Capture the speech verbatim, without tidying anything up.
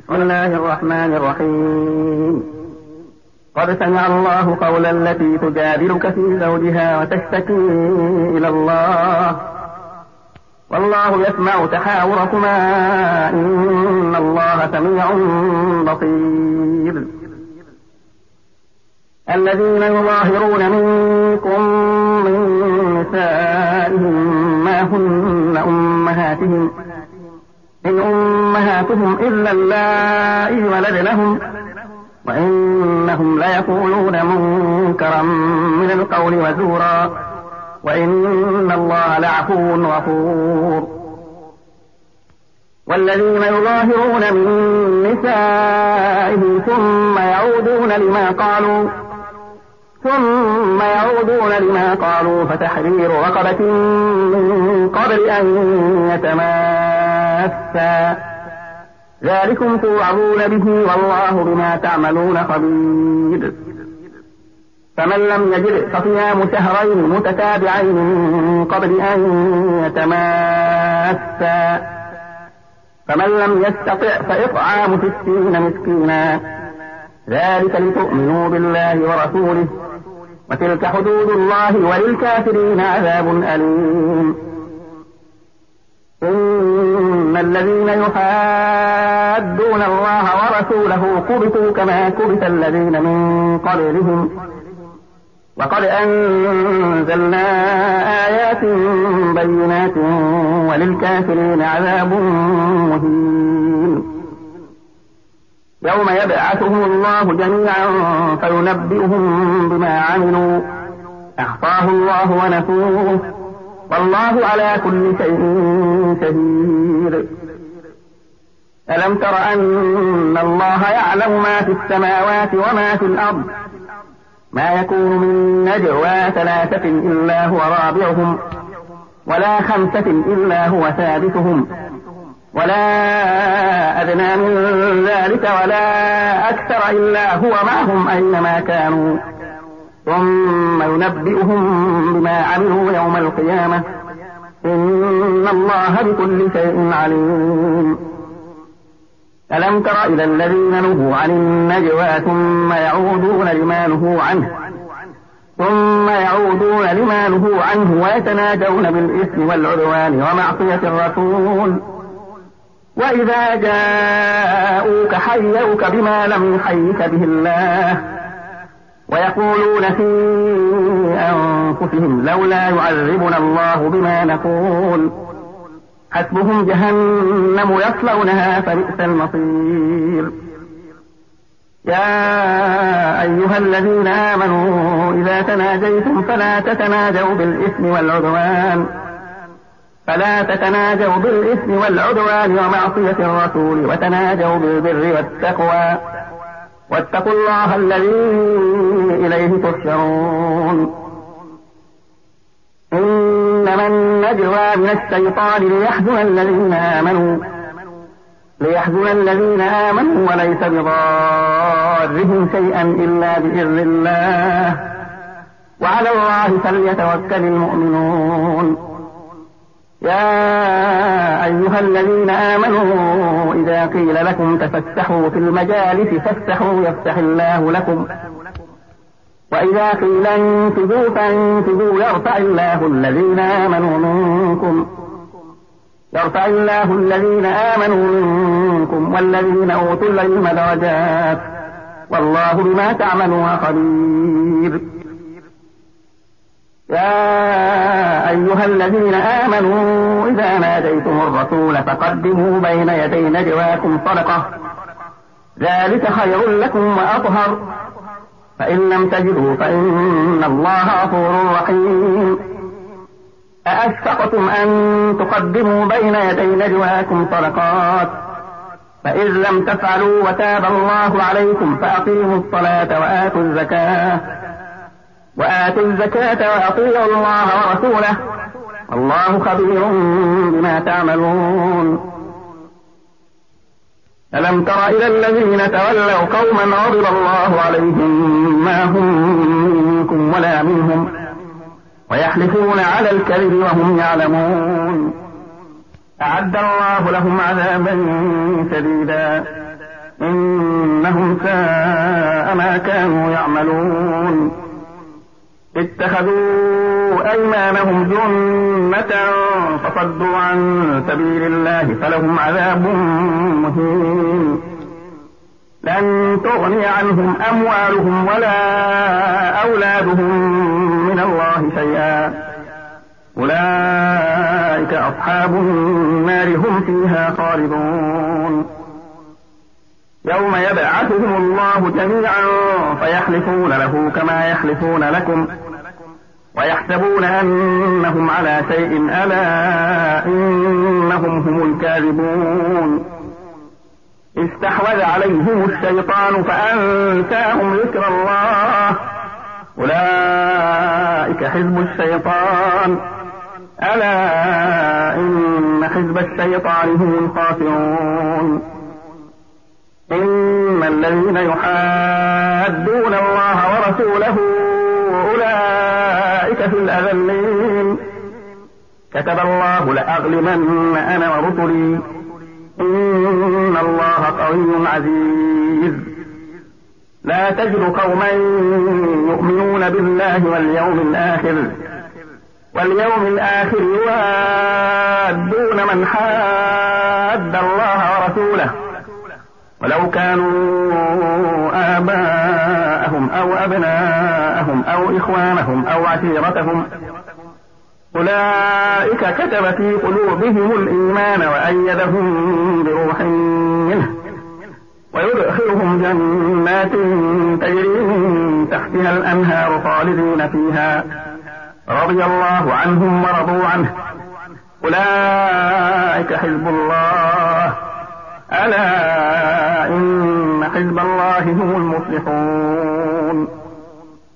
بسم الله الرحمن الرحيم. قد سمع الله قول التي تجادلك في زوجها وتشتكي إلى الله والله يسمع تحاوركما إن الله سميع بصير. الذين يظاهرون منكم من نسائهم ما هن أمهاتهم إن أمهاتهم إلا اللائي ولدنهم وإنهم ليقولون منكرا من القول وزورا وإن الله لعفو غفور. والذين يظاهرون من نسائهم ثم يعودون لما قالوا ثم يعودون لما قالوا فتحرير رقبة من قبل أن يتماسا ذلكم توعظون به والله بما تعملون خبير. فمن لم يجد فصيام شهرين متتابعين من قبل أن يتماسا فمن لم يستطع فإطعام ستين مسكينا ذلك لتؤمنوا بالله ورسوله وتلك حدود الله وللكافرين عذاب أليم. إن الذين يحادون الله ورسوله كبتوا كما كبت الذين من قبلهم وقد أنزلنا آيات بينات وللكافرين عذاب مهين. يوم يبعثهم الله جميعا فينبئهم بما عملوا أحصاه الله ونسوه والله على كل شيء شهيد. ألم تر أن الله يعلم ما في السماوات وما في الأرض ما يكون من نجوى ثلاثة إلا هو رابعهم ولا خمسة إلا هو سادسهم ولا أدنى من ذلك ولا أكثر إلا هو معهم أينما كانوا ثم ينبئهم بما عملوا يوم القيامة إن الله بكل شيء عليم. ألم تر إلى الذين نهوا عن النجوى ثم يعودون لما نهوا عنه ثم يعودون لما نهوا عنه ويتناجون بالإثم والعدوان ومعصية الرسول وإذا جاءوك حيوك بما لم يحيك به الله ويقولون في أنفسهم لولا يعذبنا الله بما نقول حسبهم جهنم يصلونها فبئس المصير. يا أيها الذين آمنوا إذا تناجيتم فلا تتناجوا بالإثم والعدوان فلا تتناجوا بالإثم والعدوان ومعصية الرسول وتناجوا بالبر والتقوى واتقوا الله الذي إليه تحشرون. إنما النجوى من الشيطان ليحزن الذين آمنوا ليحزن الذين آمنوا وليس بضارهم شيئا إلا بإذن الله وعلى الله فليتوكل المؤمنون. يا أيها الذين آمنوا إذا قيل لكم تفسحوا في المجالس فافسحوا يفسح الله لكم وإذا قيل انفذوا فانفذوا يرفع الله الذين آمنوا منكم يرفع الله الذين آمنوا منكم والذين أوتوا العلم درجات والله بما تعملون خبير. يا أيها الذين آمنوا إذا ناديتم الرسول فقدموا بين يدي نجواكم صدقة ذلك خير لكم وأطهر فإن لم تجدوا فإن الله غفور رحيم. أأشفقتم أن تقدموا بين يدي نجواكم صدقات فإذ لم تفعلوا وتاب الله عليكم فأقيموا الصلاة وآتوا الزكاة وآتوا الزكاة وأطيعوا الله ورسوله والله خبير بما تعملون. ألم تر إلى الذين تولوا قوما غضب الله عليهم ما هم منكم ولا منهم ويحلفون على الكذب وهم يعلمون أعد الله لهم عذابا شديدا إنهم ساء ما كانوا يعملون اتخذوا أيمانهم جنة فصدوا عن سبيل الله فلهم عذاب مهين لن تغني عنهم أموالهم ولا أولادهم من الله شيئا أولئك أصحاب النار هم فيها خالدون يوم يبعثهم الله جميعا فيحلفون له كما يحلفون لكم ويحسبون أنهم على شيء ألا إنهم هم الكاذبون استحوذ عليهم الشيطان فأنساهم ذكر الله أولئك حزب الشيطان ألا إن حزب الشيطان هم الخاسرون إن الذين يحادون الله ورسوله أولئك في الأذلين كتب الله لأغلبن أنا ورسلي إن الله قوي عزيز لا تجد قوما يؤمنون بالله واليوم الآخر واليوم الآخر يوادون من حاد الله ورسوله ولو كانوا آباءهم أو أبناءهم أو إخوانهم أو عشيرتهم أولئك كتب في قلوبهم الإيمان وأيدهم بروح منه ويدخلهم جنات تجري من تحتها الأنهار خالدين فيها رضي الله عنهم ورضوا عنه أولئك حزب الله ألا إن حزب الله هم المفلحون